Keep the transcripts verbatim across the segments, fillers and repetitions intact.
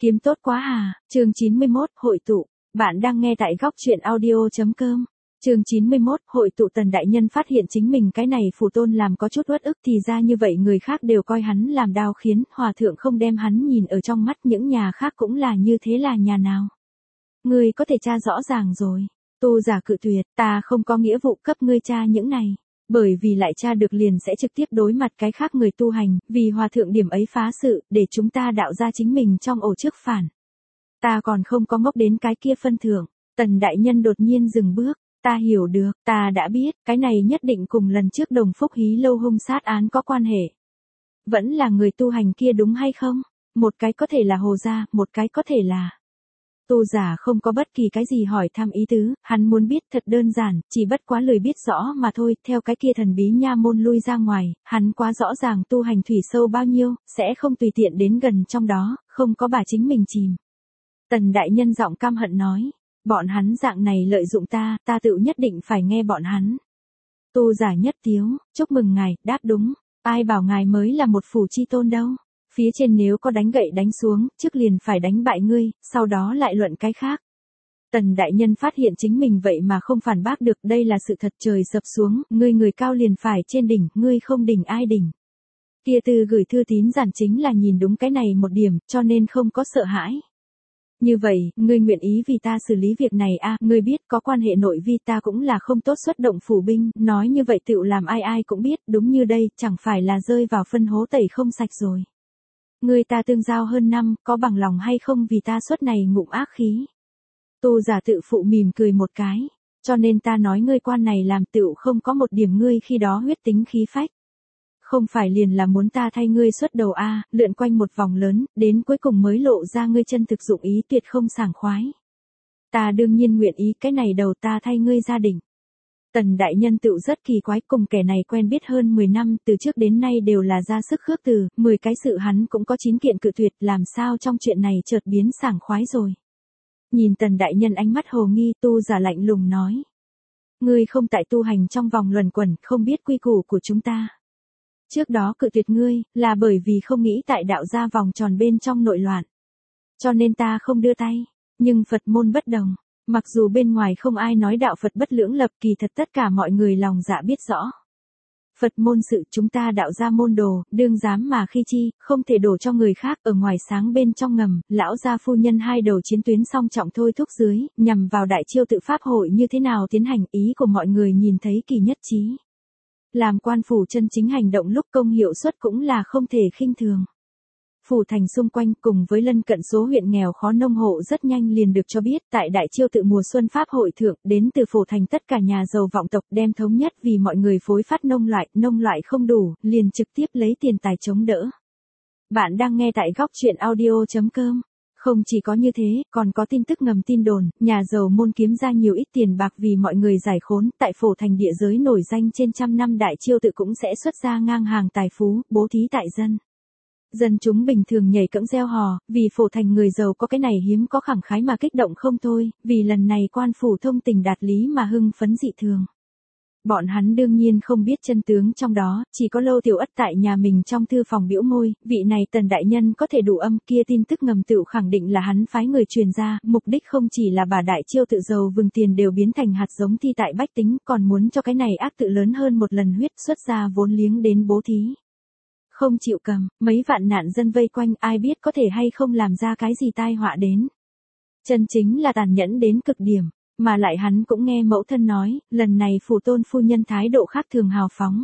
Kiếm tốt quá à, chương chín mươi mốt, hội tụ. Bạn đang nghe tại góc truyện audio chấm com. Chương chín mươi mốt, hội tụ. Tần đại nhân phát hiện chính mình cái này phù tôn làm có chút uất ức, thì ra như vậy người khác đều coi hắn làm đao khiến, hòa thượng không đem hắn nhìn ở trong mắt, những nhà khác cũng là như thế, là nhà nào? Ngươi có thể tra rõ ràng rồi. Tu giả cự tuyệt, ta không có nghĩa vụ cấp ngươi tra những này. Bởi vì lại tra được liền sẽ trực tiếp đối mặt cái khác người tu hành, vì hòa thượng điểm ấy phá sự, để chúng ta đạo ra chính mình trong ổ trước phản. Ta còn không có ngốc đến cái kia phân thưởng. Tần đại nhân đột nhiên dừng bước, ta hiểu được, ta đã biết, cái này nhất định cùng lần trước Đồng Phúc Hí lâu hung sát án có quan hệ. Vẫn là người tu hành kia đúng hay không? Một cái có thể là Hồ gia, một cái có thể là... Tu giả không có bất kỳ cái gì hỏi thăm ý tứ, hắn muốn biết thật đơn giản, chỉ bất quá lười biết rõ mà thôi. Theo cái kia thần bí nha môn lui ra ngoài, hắn quá rõ ràng tu hành thủy sâu bao nhiêu, sẽ không tùy tiện đến gần trong đó, không có bà chính mình chìm. Tần đại nhân giọng căm hận nói, bọn hắn dạng này lợi dụng ta, ta tự nhất định phải nghe bọn hắn. Tu giả nhất tiếu, chúc mừng ngài, đáp đúng, ai bảo ngài mới là một phủ chi tôn đâu. Phía trên nếu có đánh gậy đánh xuống, trước liền phải đánh bại ngươi, sau đó lại luận cái khác. Tần đại nhân phát hiện chính mình vậy mà không phản bác được, đây là sự thật. Trời sập xuống, ngươi người cao liền phải trên đỉnh, ngươi không đỉnh ai đỉnh. Kia từ gửi thư tín giản chính là nhìn đúng cái này một điểm, cho nên không có sợ hãi. Như vậy, ngươi nguyện ý vì ta xử lý việc này a? À, ngươi biết có quan hệ nội vi ta cũng là không tốt xuất động phủ binh, nói như vậy tựu làm ai ai cũng biết, đúng như đây, chẳng phải là rơi vào phân hố tẩy không sạch rồi. Ngươi ta tương giao hơn năm, có bằng lòng hay không vì ta suốt này ngụm ác khí. Tu giả tự phụ mỉm cười một cái, cho nên ta nói ngươi quan này làm tựu không có một điểm ngươi khi đó huyết tính khí phách. Không phải liền là muốn ta thay ngươi xuất đầu a, à, lượn quanh một vòng lớn, đến cuối cùng mới lộ ra ngươi chân thực dụng ý, tuyệt không sảng khoái. Ta đương nhiên nguyện ý, cái này đầu ta thay ngươi gia đình. Tần đại nhân tựu rất kỳ quái, cùng kẻ này quen biết hơn mười năm, từ trước đến nay đều là ra sức khước từ, mười cái sự hắn cũng có chín kiện cự tuyệt, làm sao trong chuyện này chợt biến sảng khoái rồi. Nhìn tần đại nhân ánh mắt hồ nghi, tu giả lạnh lùng nói. Ngươi không tại tu hành trong vòng luẩn quẩn, không biết quy củ của chúng ta. Trước đó cự tuyệt ngươi, là bởi vì không nghĩ tại đạo gia vòng tròn bên trong nội loạn. Cho nên ta không đưa tay, nhưng Phật môn bất đồng. Mặc dù bên ngoài không ai nói đạo Phật bất lưỡng lập, kỳ thật tất cả mọi người lòng dạ biết rõ. Phật môn sự chúng ta đạo gia môn đồ, đương dám mà khi chi, không thể đổ cho người khác. Ở ngoài sáng bên trong ngầm, lão gia phu nhân hai đầu chiến tuyến song trọng thôi thúc dưới, nhằm vào đại chiêu tự pháp hội như thế nào tiến hành, ý của mọi người nhìn thấy kỳ nhất trí. Làm quan phủ chân chính hành động lúc công hiệu suất cũng là không thể khinh thường. Phủ thành xung quanh cùng với lân cận số huyện nghèo khó nông hộ rất nhanh liền được cho biết, tại đại chiêu tự mùa xuân pháp hội thượng, đến từ phủ thành tất cả nhà giàu vọng tộc đem thống nhất vì mọi người phối phát nông loại, nông loại không đủ, liền trực tiếp lấy tiền tài chống đỡ. Bạn đang nghe tại góc truyện audio chấm com. Không chỉ có như thế, còn có tin tức ngầm tin đồn, nhà giàu môn kiếm ra nhiều ít tiền bạc vì mọi người giải khốn, tại phổ thành địa giới nổi danh trên trăm năm đại chiêu tự cũng sẽ xuất ra ngang hàng tài phú, bố thí tại dân. Dân chúng bình thường nhảy cẫng reo hò, vì phổ thành người giàu có cái này hiếm có khẳng khái mà kích động không thôi, vì lần này quan phủ thông tình đạt lý mà hưng phấn dị thường. Bọn hắn đương nhiên không biết chân tướng trong đó, chỉ có Lâu Tiểu Ất tại nhà mình trong thư phòng bĩu môi, vị này tần đại nhân có thể đủ âm, kia tin tức ngầm tựu khẳng định là hắn phái người truyền ra, mục đích không chỉ là bà đại chiêu tự giàu vừng tiền đều biến thành hạt giống thi tại bách tính, còn muốn cho cái này ác tự lớn hơn một lần huyết xuất ra vốn liếng đến bố thí. Không chịu cầm, mấy vạn nạn dân vây quanh, ai biết có thể hay không làm ra cái gì tai họa đến. Chân chính là tàn nhẫn đến cực điểm. Mà lại hắn cũng nghe mẫu thân nói, lần này phủ tôn phu nhân thái độ khác thường hào phóng.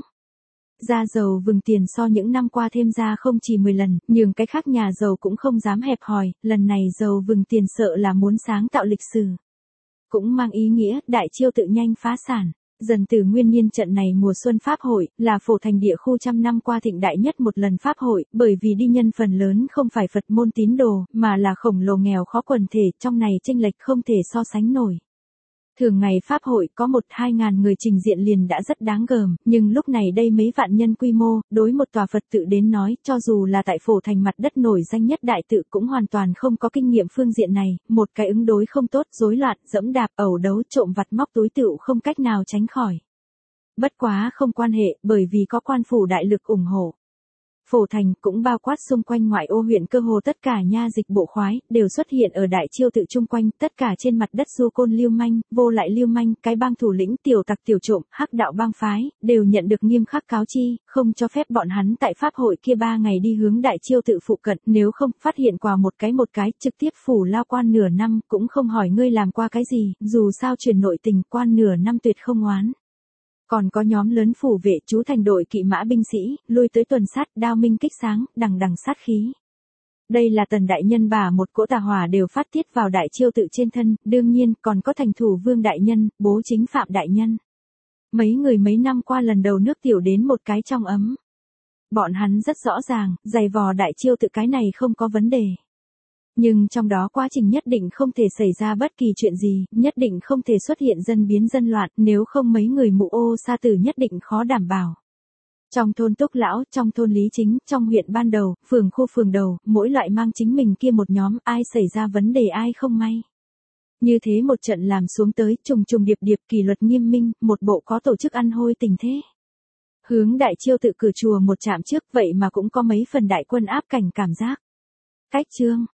Ra giàu vừng tiền so những năm qua thêm ra không chỉ mười lần, nhưng cái khác nhà giàu cũng không dám hẹp hòi, lần này giàu vừng tiền sợ là muốn sáng tạo lịch sử. Cũng mang ý nghĩa, đại chiêu tự nhanh phá sản. Dần từ nguyên nhiên trận này mùa xuân pháp hội, là phổ thành địa khu trăm năm qua thịnh đại nhất một lần pháp hội, bởi vì đi nhân phần lớn không phải Phật môn tín đồ, mà là khổng lồ nghèo khó quần thể, trong này chênh lệch không thể so sánh nổi. Thường ngày pháp hội có một hai ngàn người trình diện liền đã rất đáng gờm, nhưng lúc này đây mấy vạn nhân quy mô, đối một tòa Phật tự đến nói, cho dù là tại phổ thành mặt đất nổi danh nhất đại tự cũng hoàn toàn không có kinh nghiệm phương diện này, một cái ứng đối không tốt, rối loạn, dẫm đạp, ẩu đấu, trộm vặt móc túi tựu không cách nào tránh khỏi. Bất quá không quan hệ, bởi vì có quan phủ đại lực ủng hộ. Phổ Thành, cũng bao quát xung quanh ngoại ô huyện cơ hồ tất cả nha dịch bộ khoái, đều xuất hiện ở đại chiêu tự chung quanh, tất cả trên mặt đất du côn lưu manh, vô lại lưu manh, cái bang thủ lĩnh tiểu tặc tiểu trộm, hắc đạo bang phái, đều nhận được nghiêm khắc cáo chi, không cho phép bọn hắn tại pháp hội kia ba ngày đi hướng đại chiêu tự phụ cận, nếu không, phát hiện quà một cái một cái, trực tiếp phủ lao quan nửa năm, cũng không hỏi ngươi làm qua cái gì, dù sao truyền nội tình, quan nửa năm tuyệt không oán. Còn có nhóm lớn phủ vệ chú thành đội kỵ mã binh sĩ, lui tới tuần sát, đao minh kích sáng, đằng đằng sát khí. Đây là Tần đại nhân bà một cỗ tà hỏa đều phát tiết vào đại chiêu tự trên thân, đương nhiên, còn có thành thủ vương đại nhân, bố chính phạm đại nhân. Mấy người mấy năm qua lần đầu nước tiểu đến một cái trong ấm. Bọn hắn rất rõ ràng, giày vò đại chiêu tự cái này không có vấn đề. Nhưng trong đó quá trình nhất định không thể xảy ra bất kỳ chuyện gì, nhất định không thể xuất hiện dân biến dân loạn, nếu không mấy người mụ ô sa tử nhất định khó đảm bảo. Trong thôn Túc Lão, trong thôn Lý Chính, trong huyện ban đầu, phường khu phường đầu, mỗi loại mang chính mình kia một nhóm, ai xảy ra vấn đề ai không may. Như thế một trận làm xuống tới, trùng trùng điệp điệp kỷ luật nghiêm minh, một bộ có tổ chức ăn hôi tình thế. Hướng đại chiêu tự cử chùa một trạm trước vậy mà cũng có mấy phần đại quân áp cảnh cảm giác. Cách chương